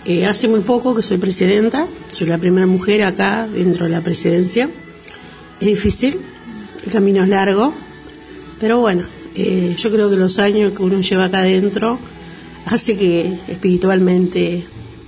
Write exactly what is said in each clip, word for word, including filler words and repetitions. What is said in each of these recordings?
Eh, hace muy poco que soy presidenta, soy la primera mujer acá dentro de la presidencia. Es difícil, el camino es largo, pero bueno, eh, yo creo que los años que uno lleva acá adentro hace que espiritualmente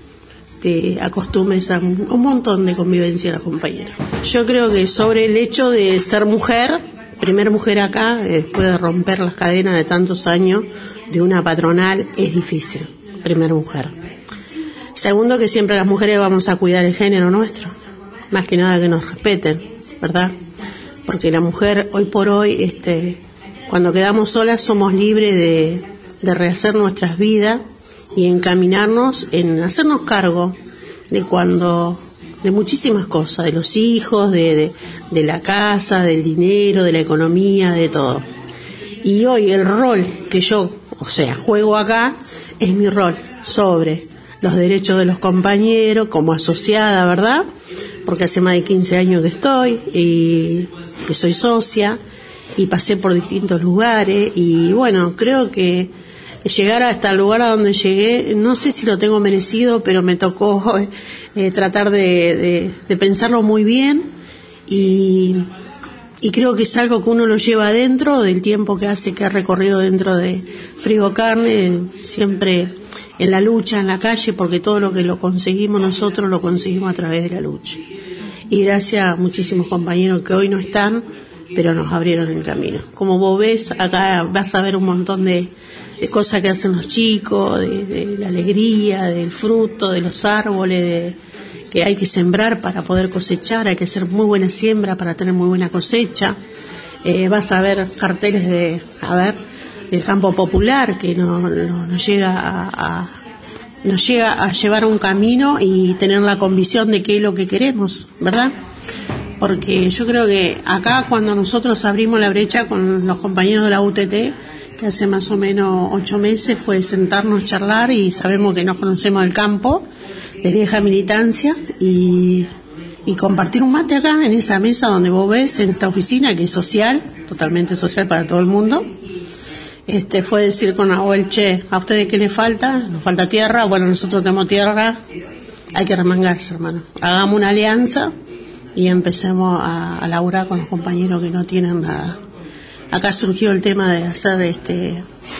te acostumbres a un, un montón de convivencia de las compañeras. Yo creo que sobre el hecho de ser mujer, primera mujer acá, después de romper las cadenas de tantos años de una patronal, es difícil, primera mujer. Segundo, que siempre las mujeres vamos a cuidar el género nuestro, más que nada que nos respeten, ¿verdad? Porque la mujer hoy por hoy, este, cuando quedamos solas somos libres de, de rehacer nuestras vidas y encaminarnos en hacernos cargo de cuando, de muchísimas cosas, de los hijos, de, de, de la casa, del dinero, de la economía, de todo. Y hoy el rol que yo, o sea, juego acá, es mi rol sobre los derechos de los compañeros, como asociada, ¿verdad? Porque hace más de quince años que estoy y que soy socia y pasé por distintos lugares y bueno, creo que llegar hasta el lugar a donde llegué, no sé si lo tengo merecido, pero me tocó eh, tratar de, de, de pensarlo muy bien y, y creo que es algo que uno lo lleva adentro del tiempo que hace, que ha recorrido dentro de Frigocarne, siempre en la lucha, en la calle, porque todo lo que lo conseguimos nosotros lo conseguimos a través de la lucha. Y gracias a muchísimos compañeros que hoy no están, pero nos abrieron el camino. Como vos ves, acá vas a ver un montón de, de cosas que hacen los chicos, de, de la alegría, del fruto, de los árboles, de, que hay que sembrar para poder cosechar, hay que hacer muy buena siembra para tener muy buena cosecha. Eh, vas a ver carteles de, a ver, del campo popular que nos no, no llega a, a nos llega a llevar a un camino y tener la convicción de qué es lo que queremos, ¿verdad? Porque yo creo que acá cuando nosotros abrimos la brecha con los compañeros de la U T T, que hace más o menos ocho meses, fue sentarnos, charlar y sabemos que nos conocemos del campo, de vieja militancia y, y compartir un mate acá en esa mesa donde vos ves, en esta oficina que es social, totalmente social para todo el mundo. Este fue decir con Abuel, che, ¿a ustedes qué les falta? ¿Nos falta tierra? Bueno, nosotros tenemos tierra, hay que remangarse, hermano. Hagamos una alianza y empecemos a, a laburar con los compañeros que no tienen nada. Acá surgió el tema de hacer este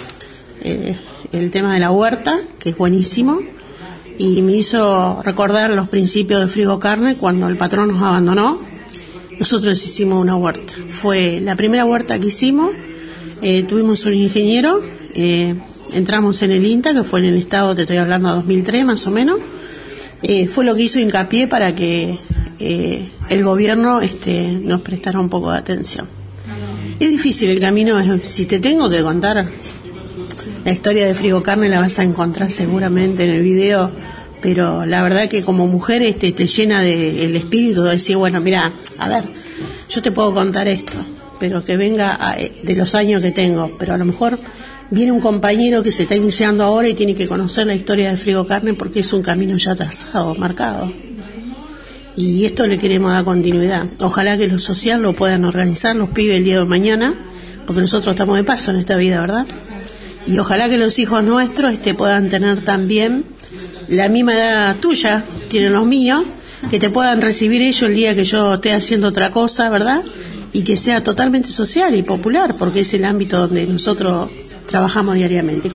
eh, el tema de la huerta, que es buenísimo, y me hizo recordar los principios de Frigocarne cuando el patrón nos abandonó. Nosotros hicimos una huerta. Fue la primera huerta que hicimos. Eh, tuvimos un ingeniero, eh, entramos en el INTA, que fue en el estado, te estoy hablando, a dos mil tres más o menos. Eh, fue lo que hizo hincapié para que eh, el gobierno este, nos prestara un poco de atención. Es difícil el camino, es, si te tengo que contar la historia de Frigocarne la vas a encontrar seguramente en el video, pero la verdad que como mujer este, te llena de el espíritu de decir, bueno, mira, a ver, yo te puedo contar esto, pero que venga a, de los años que tengo, pero a lo mejor viene un compañero que se está iniciando ahora y tiene que conocer la historia de Frigocarne porque es un camino ya trazado, marcado. Y esto le queremos dar continuidad. Ojalá que los social lo puedan organizar los pibes el día de mañana, porque nosotros estamos de paso en esta vida, ¿verdad? Y ojalá que los hijos nuestros este, puedan tener también la misma edad tuya, tienen los míos, que te puedan recibir ellos el día que yo esté haciendo otra cosa, ¿verdad? Y que sea totalmente social y popular, porque es el ámbito donde nosotros trabajamos diariamente.